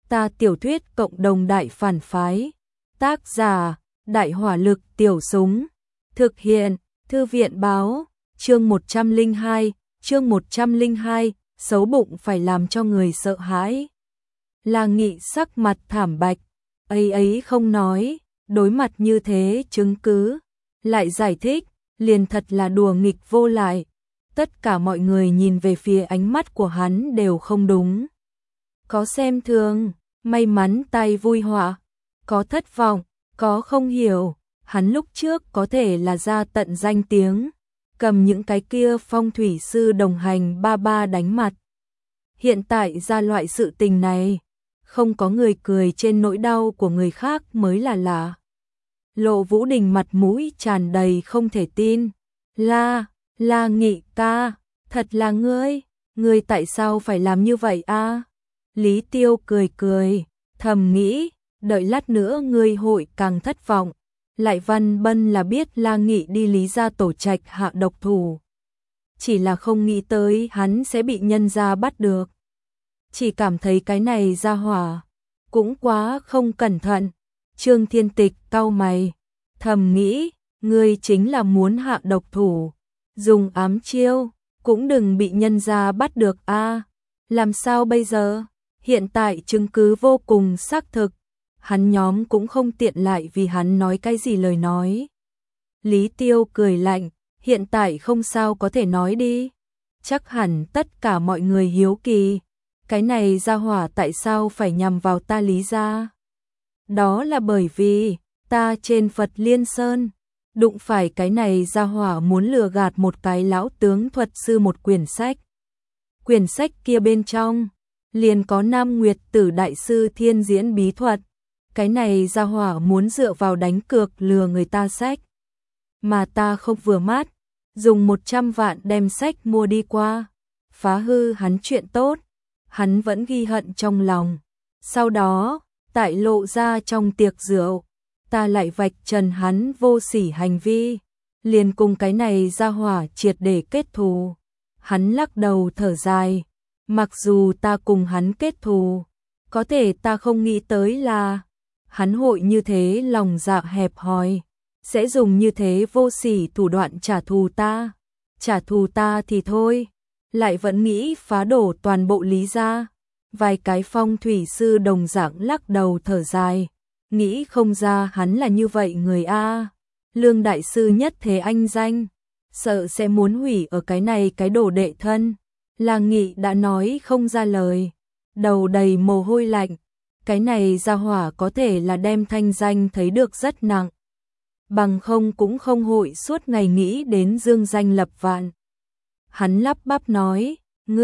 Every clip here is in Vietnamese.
Ta tiểu thuyết cộng đồng đại phản phái. Tác giả, Đại hỏa lực tiểu súng. Thực hiện, Thư viện báo, chương 102, xấu bụng phải làm cho người sợ hãi. La Nghị sắc mặt thảm bạch, ấy không nói, đối mặt như thế chứng cứ, lại giải thích, liền thật là đùa nghịch vô lại. Tất cả mọi người nhìn về phía ánh mắt của hắn đều không đúng. Có xem thường, may mắn tay vui họa, có thất vọng, có không hiểu, hắn lúc trước có thể là ra tận danh tiếng, cầm những cái kia phong thủy sư đồng hành ba đánh mặt. Hiện tại ra loại sự tình này, không có người cười trên nỗi đau của người khác mới là lạ. Lộ Vũ Đình mặt mũi tràn đầy không thể tin. La Nghị ca, thật là ngươi tại sao phải làm như vậy a? Lý Tiêu cười, thầm nghĩ, đợi lát nữa ngươi hội càng thất vọng. Lại Văn Bân là biết La Nghị đi Lý gia tổ trạch hạ độc thủ. Chỉ là không nghĩ tới hắn sẽ bị nhân gia bắt được. Chỉ cảm thấy cái này ra hỏa, cũng quá không cẩn thận. Trương Thiên Tịch cau mày, thầm nghĩ, ngươi chính là muốn hạ độc thủ, dùng ám chiêu, cũng đừng bị nhân gia bắt được a. Làm sao bây giờ? Hiện tại chứng cứ vô cùng xác thực, hắn nhóm cũng không tiện lại vì hắn nói cái gì lời nói. Lý Tiêu cười lạnh, hiện tại không sao có thể nói đi. Chắc hẳn tất cả mọi người hiếu kỳ, cái này ra hỏa tại sao phải nhằm vào ta Lý gia? Đó là bởi vì ta trên Phật Liên Sơn đụng phải cái này ra hỏa muốn lừa gạt một cái lão tướng thuật sư một quyển sách. Quyển sách kia bên trong liền có Nam Nguyệt Tử đại sư thiên diễn bí thuật. Cái này ra hỏa muốn dựa vào đánh cược lừa người ta sách. Mà ta không vừa mắt, dùng 100 vạn đem sách mua đi qua, phá hư hắn chuyện tốt, hắn vẫn ghi hận trong lòng. Sau đó, tại lộ ra trong tiệc rượu, ta lại vạch trần hắn vô sỉ hành vi, liền cùng cái này ra hỏa triệt để kết thù. Hắn lắc đầu thở dài, mặc dù ta cùng hắn kết thù, có thể ta không nghĩ tới là hắn hội như thế lòng dạ hẹp hòi, sẽ dùng như thế vô sỉ thủ đoạn trả thù ta. Trả thù ta thì thôi, lại vẫn nghĩ phá đổ toàn bộ Lý gia. Vài cái phong thủy sư đồng dạng lắc đầu thở dài, nghĩ không ra hắn là như vậy người a. Lương đại sư nhất thế anh danh, sợ sẽ muốn hủy ở cái này cái đồ đệ thân. La Nghị đã nói không ra lời, đầu đầy mồ hôi lạnh. Cái này ra hỏa có thể là đem thanh danh thấy được rất nặng, bằng không cũng không hội suốt ngày nghĩ đến dương danh lập vạn. Hắn lắp bắp nói,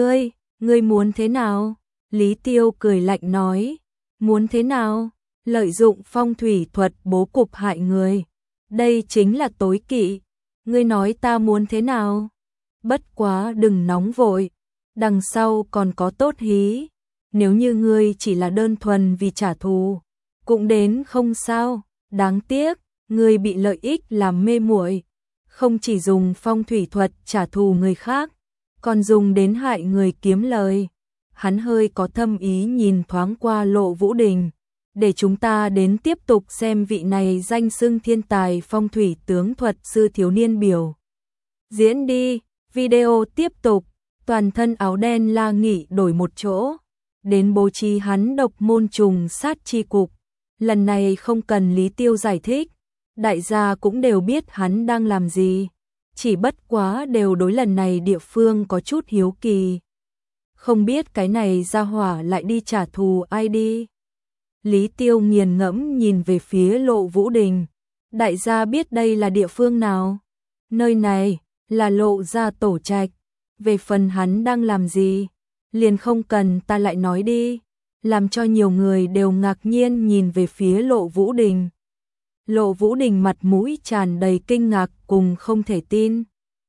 ngươi muốn thế nào? Lý Tiêu cười lạnh nói, muốn thế nào? Lợi dụng phong thủy thuật bố cục hại người, đây chính là tối kỵ. Ngươi nói ta muốn thế nào? Bất quá đừng nóng vội, đằng sau còn có tốt hí. Nếu như ngươi chỉ là đơn thuần vì trả thù, cũng đến không sao. Đáng tiếc, ngươi bị lợi ích làm mê muội, không chỉ dùng phong thủy thuật trả thù người khác, còn dùng đến hại người kiếm lời. Hắn hơi có thâm ý nhìn thoáng qua Lộ Vũ Đình, để chúng ta đến tiếp tục xem vị này danh xưng thiên tài phong thủy tướng thuật sư thiếu niên biểu diễn đi. Video tiếp tục, toàn thân áo đen La Nghị đổi một chỗ, đến bố trí hắn độc môn trùng sát chi cục. Lần này không cần Lý Tiêu giải thích, đại gia cũng đều biết hắn đang làm gì, chỉ bất quá đều đối lần này địa phương có chút hiếu kỳ. Không biết cái này ra hỏa lại đi trả thù ai đi. Lý Tiêu nghiền ngẫm nhìn về phía Lộ Vũ Đình, đại gia biết đây là địa phương nào? Nơi này là Lộ gia tổ trạch. Về phần hắn đang làm gì, liền không cần ta lại nói đi, làm cho nhiều người đều ngạc nhiên nhìn về phía Lộ Vũ Đình. Lộ Vũ Đình mặt mũi tràn đầy kinh ngạc cùng không thể tin.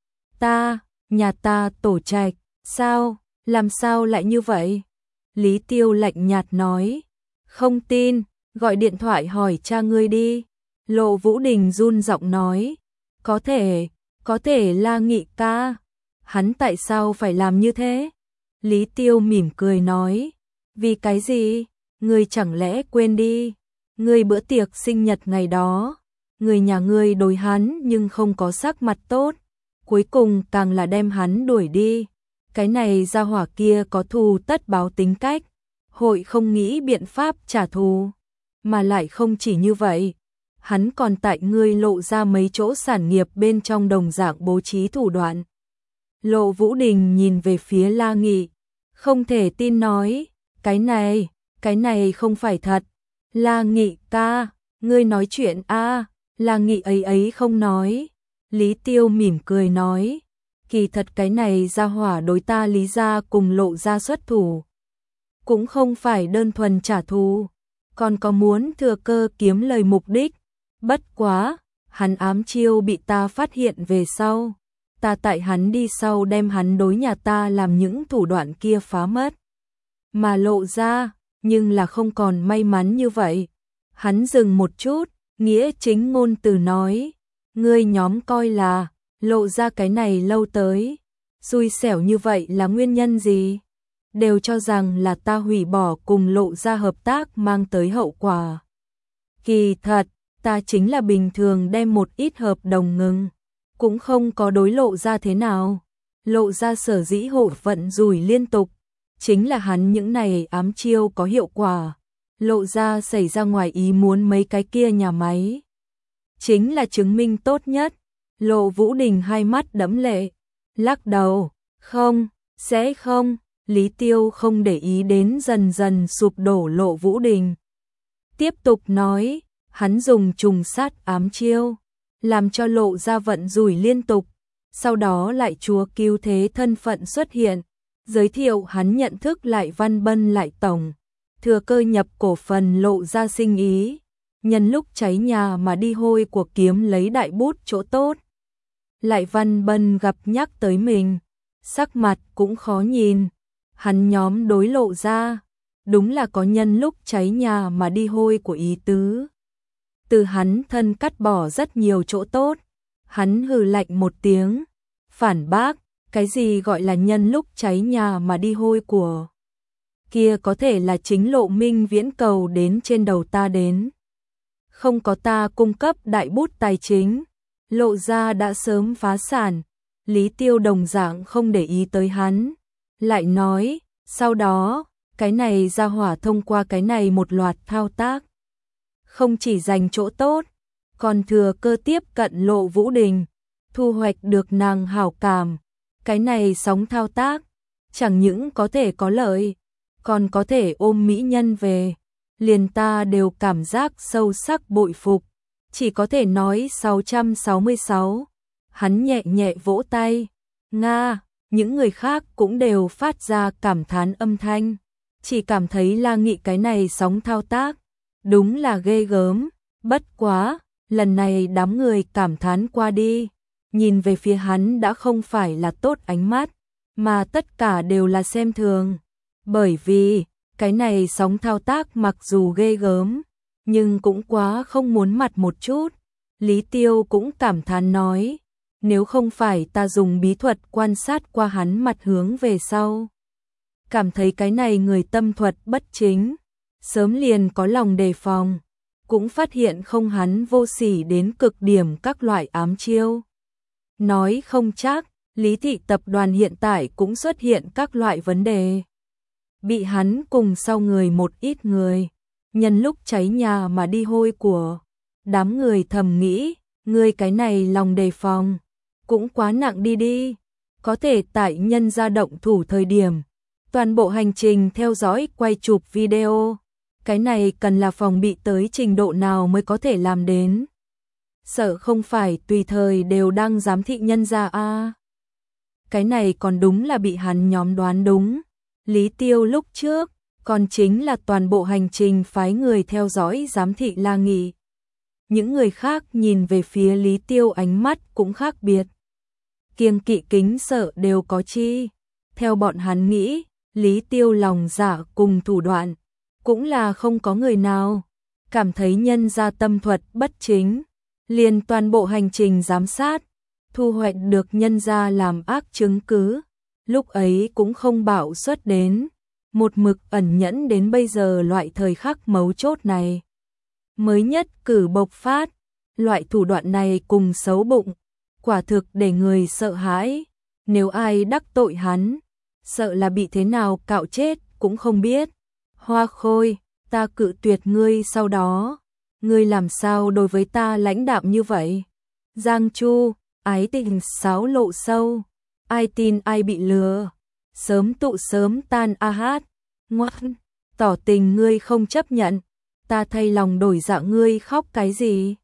Nhà ta tổ trạch, sao, làm sao lại như vậy? Lý Tiêu lạnh nhạt nói, không tin, gọi điện thoại hỏi cha ngươi đi. Lộ Vũ Đình run giọng nói, có thể La Nghị ca, hắn tại sao phải làm như thế? Lý Tiêu mỉm cười nói, vì cái gì? ngươi chẳng lẽ quên đi, ngươi bữa tiệc sinh nhật ngày đó, người nhà ngươi đối hắn nhưng không có sắc mặt tốt, cuối cùng càng là đem hắn đuổi đi. Cái này gia hỏa kia có thù tất báo tính cách, hội không nghĩ biện pháp trả thù, mà lại không chỉ như vậy, hắn còn tại ngươi Lộ ra mấy chỗ sản nghiệp bên trong đồng dạng bố trí thủ đoạn. Lộ Vũ Đình nhìn về phía La Nghị, không thể tin nói, cái này không phải thật. La Nghị ca, ngươi nói chuyện a? La Nghị ấy không nói. Lý Tiêu mỉm cười nói, kỳ thật cái này gia hỏa đối ta Lý gia cùng Lộ gia xuất thủ, cũng không phải đơn thuần trả thù, còn có muốn thừa cơ kiếm lời mục đích. Bất quá, hắn ám chiêu bị ta phát hiện về sau, ta tại hắn đi sau đem hắn đối nhà ta làm những thủ đoạn kia phá mất. Mà Lộ ra, nhưng là không còn may mắn như vậy. Hắn dừng một chút, nghĩa chính ngôn từ nói, ngươi nhóm coi là, Lộ ra cái này lâu tới, xui xẻo như vậy là nguyên nhân gì? Đều cho rằng là ta hủy bỏ cùng Lộ ra hợp tác mang tới hậu quả. Kỳ thật, ta chính là bình thường đem một ít hợp đồng ngừng, cũng không có đối Lộ ra thế nào. Lộ ra sở dĩ hộ vận rủi liên tục, chính là hắn những này ám chiêu có hiệu quả. Lộ ra xảy ra ngoài ý muốn mấy cái kia nhà máy, chính là chứng minh tốt nhất. Lộ Vũ Đình hai mắt đẫm lệ, lắc đầu, không, sẽ không. Lý Tiêu không để ý đến dần dần sụp đổ Lộ Vũ Đình, tiếp tục nói, hắn dùng trùng sát ám chiêu, làm cho Lộ ra vận rủi liên tục, sau đó lại chúa cứu thế thân phận xuất hiện, giới thiệu hắn nhận thức lại Văn Bân lại tổng, thừa cơ nhập cổ phần Lộ ra sinh ý, nhân lúc cháy nhà mà đi hôi của kiếm lấy đại bút chỗ tốt. Lại Văn Bân gặp nhắc tới mình, sắc mặt cũng khó nhìn, hắn nhóm đối Lộ ra, đúng là có nhân lúc cháy nhà mà đi hôi của ý tứ. Từ hắn thân cắt bỏ rất nhiều chỗ tốt, hắn hừ lạnh một tiếng, phản bác, cái gì gọi là nhân lúc cháy nhà mà đi hôi của. Kia có thể là chính Lộ Minh Viễn cầu đến trên đầu ta đến. Không có ta cung cấp đại bút tài chính, Lộ ra đã sớm phá sản. Lý Tiêu đồng dạng không để ý tới hắn, lại nói, sau đó, cái này gia hỏa thông qua cái này một loạt thao tác, không chỉ giành chỗ tốt, còn thừa cơ tiếp cận Lộ Vũ Đình, thu hoạch được nàng hảo cảm. Cái này sóng thao tác, chẳng những có thể có lợi, còn có thể ôm mỹ nhân về, liền ta đều cảm giác sâu sắc bội phục. Chỉ có thể nói 666. Hắn nhẹ nhẹ vỗ tay. Nga, những người khác cũng đều phát ra cảm thán âm thanh. Chỉ cảm thấy La Nghị cái này sóng thao tác, đúng là ghê gớm. Bất quá, lần này đám người cảm thán qua đi, nhìn về phía hắn đã không phải là tốt ánh mắt, mà tất cả đều là xem thường. Bởi vì, cái này sóng thao tác mặc dù ghê gớm, nhưng cũng quá không muốn mặt một chút. Lý Tiêu cũng cảm thán nói, nếu không phải ta dùng bí thuật quan sát qua hắn mặt hướng về sau, cảm thấy cái này người tâm thuật bất chính, sớm liền có lòng đề phòng, cũng phát hiện không hắn vô sỉ đến cực điểm các loại ám chiêu. Nói không chắc, Lý thị tập đoàn hiện tại cũng xuất hiện các loại vấn đề. Bị hắn cùng sau người một ít người, nhân lúc cháy nhà mà đi hôi của. Đám người thầm nghĩ, người cái này lòng đề phòng, cũng quá nặng đi. Có thể tại nhân gia động thủ thời điểm, toàn bộ hành trình theo dõi quay chụp video. Cái này cần là phòng bị tới trình độ nào mới có thể làm đến. Sợ không phải tùy thời đều đang giám thị nhân gia a. Cái này còn đúng là bị hắn nhóm đoán đúng. Lý Tiêu lúc trước, còn chính là toàn bộ hành trình phái người theo dõi giám thị La Nghị. Những người khác nhìn về phía Lý Tiêu ánh mắt cũng khác biệt. Kiêng kỵ kính sợ đều có chi. Theo bọn hắn nghĩ, Lý Tiêu lòng dạ cùng thủ đoạn, cũng là không có người nào cảm thấy nhân gia tâm thuật bất chính, liền toàn bộ hành trình giám sát, thu hoạch được nhân gia làm ác chứng cứ, lúc ấy cũng không bạo xuất đến, một mực ẩn nhẫn đến bây giờ, loại thời khắc mấu chốt này mới nhất cử bộc phát. Loại thủ đoạn này cùng xấu bụng, quả thực để người sợ hãi. Nếu ai đắc tội hắn, sợ là bị thế nào cạo chết cũng không biết. Hoa Khôi, ta cự tuyệt ngươi, sau đó ngươi làm sao đối với ta lãnh đạm như vậy? Giang Chu, ái tình xáo lộ sâu, ai tin ai bị lừa, sớm tụ sớm tan a hát. Ngoan, tỏ tình ngươi không chấp nhận, ta thay lòng đổi dạ, ngươi khóc cái gì?